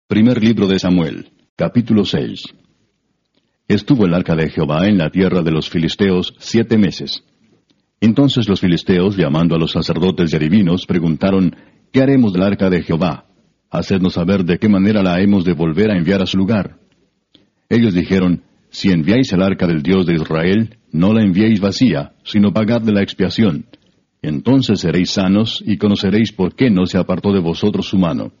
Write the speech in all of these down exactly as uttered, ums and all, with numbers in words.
Primer libro de Samuel, capítulo seis. Estuvo el arca de Jehová en la tierra de los filisteos siete meses. Entonces los filisteos, llamando a los sacerdotes y adivinos, preguntaron, ¿qué haremos del arca de Jehová? Hacednos saber de qué manera la hemos de volver a enviar a su lugar. Ellos dijeron, si enviáis el arca del Dios de Israel, no la enviéis vacía, sino pagadle la expiación. Entonces seréis sanos y conoceréis por qué no se apartó de vosotros su mano.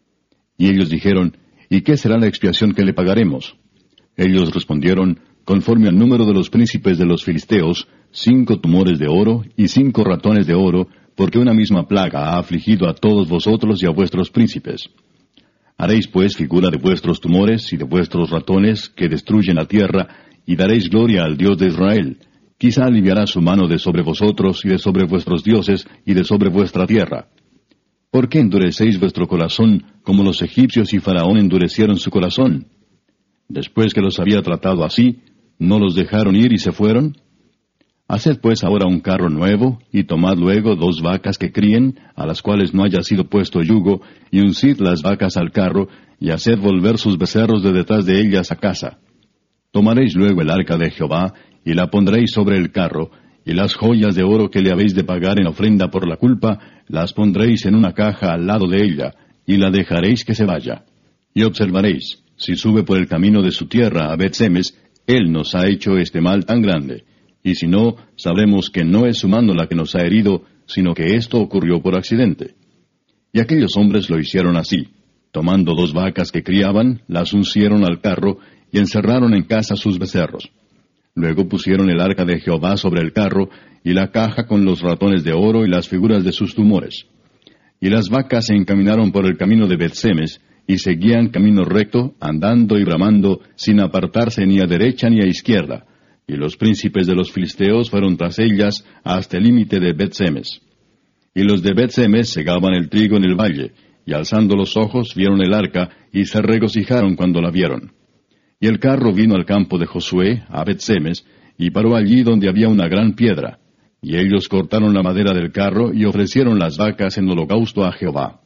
Y ellos dijeron, ¿y qué será la expiación que le pagaremos? Ellos respondieron, conforme al número de los príncipes de los filisteos, cinco tumores de oro y cinco ratones de oro, porque una misma plaga ha afligido a todos vosotros y a vuestros príncipes. Haréis pues figura de vuestros tumores y de vuestros ratones que destruyen la tierra, y daréis gloria al Dios de Israel. Quizá aliviará su mano de sobre vosotros y de sobre vuestros dioses y de sobre vuestra tierra. ¿Por qué endurecéis vuestro corazón como los egipcios y Faraón endurecieron su corazón? Después que los había tratado así, ¿no los dejaron ir y se fueron? Haced pues ahora un carro nuevo, y tomad luego dos vacas que críen, a las cuales no haya sido puesto yugo, y uncid las vacas al carro, y haced volver sus becerros de detrás de ellas a casa. Tomaréis luego el arca de Jehová, y la pondréis sobre el carro, y las joyas de oro que le habéis de pagar en ofrenda por la culpa, las pondréis en una caja al lado de ella, y la dejaréis que se vaya. Y observaréis, si sube por el camino de su tierra a Bet-Semes, él nos ha hecho este mal tan grande. Y si no, sabremos que no es su mano la que nos ha herido, sino que esto ocurrió por accidente. Y aquellos hombres lo hicieron así. Tomando dos vacas que criaban, las uncieron al carro, y encerraron en casa sus becerros. Luego pusieron el arca de Jehová sobre el carro, y la caja con los ratones de oro y las figuras de sus tumores. Y las vacas se encaminaron por el camino de Bet-Semes, y seguían camino recto, andando y bramando, sin apartarse ni a derecha ni a izquierda. Y los príncipes de los filisteos fueron tras ellas hasta el límite de Bet-Semes. Y los de Bet-Semes segaban el trigo en el valle, y alzando los ojos vieron el arca, y se regocijaron cuando la vieron. Y el carro vino al campo de Josué, a Bet-Semes, y paró allí donde había una gran piedra. Y ellos cortaron la madera del carro, y ofrecieron las vacas en holocausto a Jehová.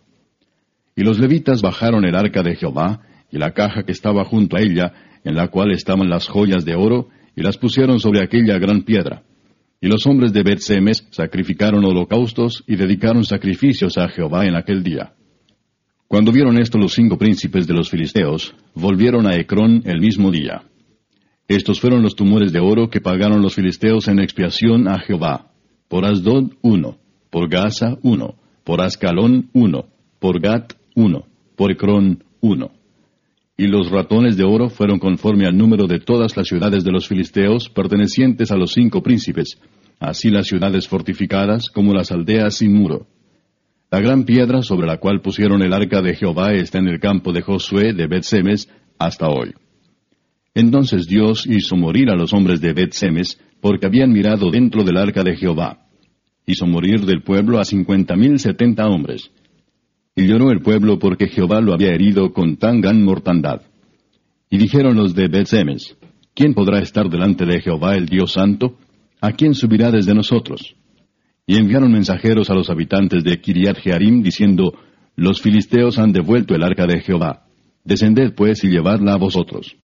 Y los levitas bajaron el arca de Jehová, y la caja que estaba junto a ella, en la cual estaban las joyas de oro, y las pusieron sobre aquella gran piedra. Y los hombres de Bet-Semes sacrificaron holocaustos, y dedicaron sacrificios a Jehová en aquel día. Cuando vieron esto los cinco príncipes de los filisteos, volvieron a Ecrón el mismo día. Estos fueron los tumores de oro que pagaron los filisteos en expiación a Jehová. Por Asdod, uno. Por Gaza, uno. Por Ascalón, uno. Por Gat, uno. Por Ecrón, uno. Y los ratones de oro fueron conforme al número de todas las ciudades de los filisteos pertenecientes a los cinco príncipes, así las ciudades fortificadas como las aldeas sin muro. La gran piedra sobre la cual pusieron el arca de Jehová está en el campo de Josué de Bet-Semes hasta hoy. Entonces Dios hizo morir a los hombres de Bet-Semes, porque habían mirado dentro del arca de Jehová. Hizo morir del pueblo a cincuenta mil setenta hombres. Y lloró el pueblo porque Jehová lo había herido con tan gran mortandad. Y dijeron los de Bet-Semes, ¿quién podrá estar delante de Jehová el Dios santo? ¿A quién subirá desde nosotros? Y enviaron mensajeros a los habitantes de Kiriat Jearim, diciendo, los filisteos han devuelto el arca de Jehová. Descended pues y llevadla a vosotros.